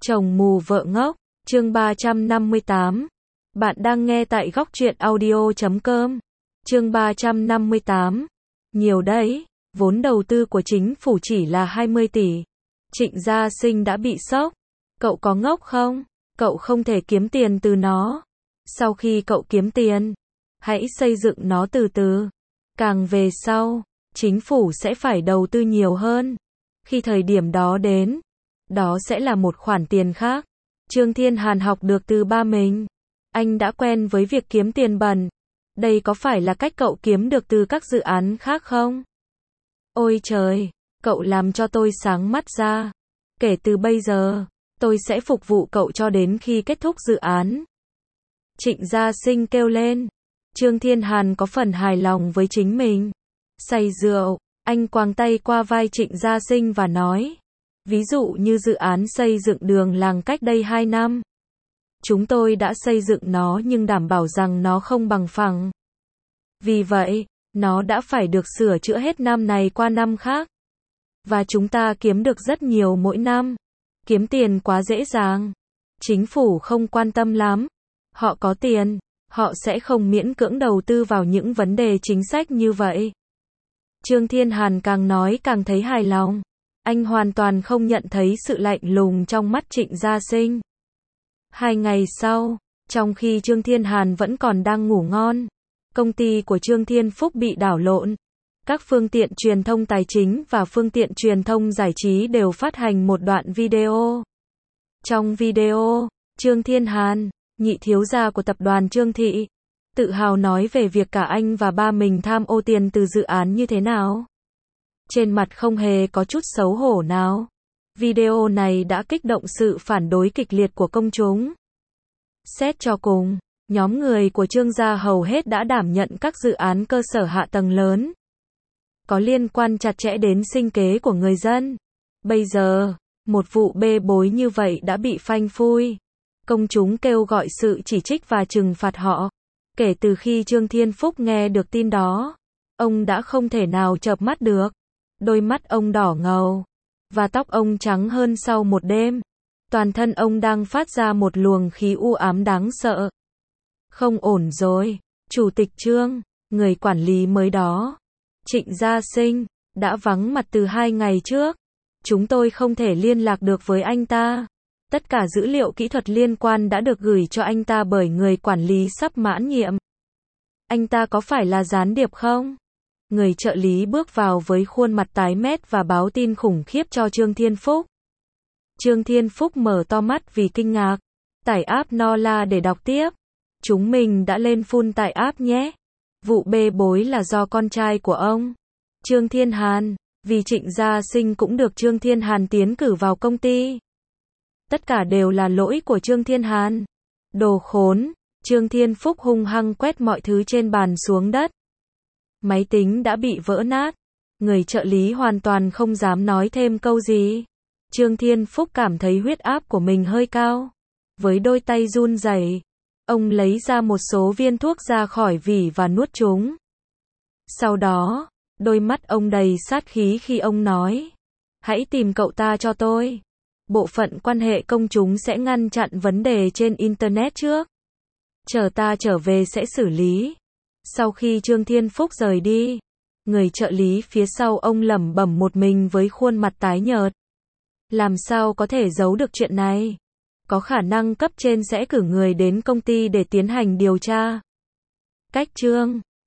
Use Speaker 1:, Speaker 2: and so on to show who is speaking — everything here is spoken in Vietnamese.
Speaker 1: Chồng mù vợ ngốc, chương 358. Bạn đang nghe tại góc truyện audio.com. Chương 358. Nhiều đấy, vốn đầu tư của chính phủ chỉ là 20 tỷ. Trịnh Gia Sinh đã bị sốc. Cậu có ngốc không? Cậu không thể kiếm tiền từ nó. Sau khi cậu kiếm tiền, hãy xây dựng nó từ từ. Càng về sau, chính phủ sẽ phải đầu tư nhiều hơn. Khi thời điểm đó đến, đó sẽ là một khoản tiền khác. Trương Thiên Hàn học được từ ba mình. Anh đã quen với việc kiếm tiền bẩn. Đây có phải là cách cậu kiếm được từ các dự án khác không? Ôi trời, cậu làm cho tôi sáng mắt ra. Kể từ bây giờ, tôi sẽ phục vụ cậu cho đến khi kết thúc dự án. Trịnh Gia Sinh kêu lên. Trương Thiên Hàn có phần hài lòng với chính mình. Say rượu, anh quàng tay qua vai Trịnh Gia Sinh và nói. Ví dụ như dự án xây dựng đường làng cách đây 2 năm. Chúng tôi đã xây dựng nó nhưng đảm bảo rằng nó không bằng phẳng. Vì vậy, nó đã phải được sửa chữa hết năm này qua năm khác. Và chúng ta kiếm được rất nhiều mỗi năm. Kiếm tiền quá dễ dàng. Chính phủ không quan tâm lắm. Họ có tiền, họ sẽ không miễn cưỡng đầu tư vào những vấn đề chính sách như vậy. Trương Thiên Hàn càng nói càng thấy hài lòng. Anh hoàn toàn không nhận thấy sự lạnh lùng trong mắt Trịnh Gia Sinh. 2 ngày sau, trong khi Trương Thiên Hàn vẫn còn đang ngủ ngon, công ty của Trương Thiên Phúc bị đảo lộn. Các phương tiện truyền thông tài chính và phương tiện truyền thông giải trí đều phát hành một đoạn video. Trong video, Trương Thiên Hàn, nhị thiếu gia của tập đoàn Trương Thị, tự hào nói về việc cả anh và ba mình tham ô tiền từ dự án như thế nào. Trên mặt không hề có chút xấu hổ nào. Video này đã kích động sự phản đối kịch liệt của công chúng. Xét cho cùng, nhóm người của Trương gia hầu hết đã đảm nhận các dự án cơ sở hạ tầng lớn, có liên quan chặt chẽ đến sinh kế của người dân. Bây giờ, một vụ bê bối như vậy đã bị phanh phui. Công chúng kêu gọi sự chỉ trích và trừng phạt họ. Kể từ khi Trương Thiên Phúc nghe được tin đó, ông đã không thể nào chợp mắt được. Đôi mắt ông đỏ ngầu, và tóc ông trắng hơn sau một đêm. Toàn thân ông đang phát ra một luồng khí u ám đáng sợ. Không ổn rồi, Chủ tịch Trương, người quản lý mới đó, Trịnh Gia Sinh, đã vắng mặt từ 2 ngày trước. Chúng tôi không thể liên lạc được với anh ta. Tất cả dữ liệu kỹ thuật liên quan đã được gửi cho anh ta bởi người quản lý sắp mãn nhiệm. Anh ta có phải là gián điệp không? Người trợ lý bước vào với khuôn mặt tái mét và báo tin khủng khiếp cho Trương Thiên Phúc. Trương Thiên Phúc mở to mắt vì kinh ngạc. Tải app Nola để đọc tiếp. Chúng mình đã lên full tải app nhé. Vụ bê bối là do con trai của ông, Trương Thiên Hàn, vì Trịnh Gia Sinh cũng được Trương Thiên Hàn tiến cử vào công ty. Tất cả đều là lỗi của Trương Thiên Hàn. Đồ khốn, Trương Thiên Phúc hung hăng quét mọi thứ trên bàn xuống đất. Máy tính đã bị vỡ nát. Người trợ lý hoàn toàn không dám nói thêm câu gì. Trương Thiên Phúc cảm thấy huyết áp của mình hơi cao. Với đôi tay run rẩy, ông lấy ra một số viên thuốc ra khỏi vỉ và nuốt chúng. Sau đó, đôi mắt ông đầy sát khí khi ông nói. Hãy tìm cậu ta cho tôi. Bộ phận quan hệ công chúng sẽ ngăn chặn vấn đề trên Internet trước. Chờ ta trở về sẽ xử lý. Sau khi Trương Thiên Phúc rời đi, người trợ lý phía sau ông lẩm bẩm một mình với khuôn mặt tái nhợt. Làm sao có thể giấu được chuyện này? Có khả năng cấp trên sẽ cử người đến công ty để tiến hành điều tra. Cách Trương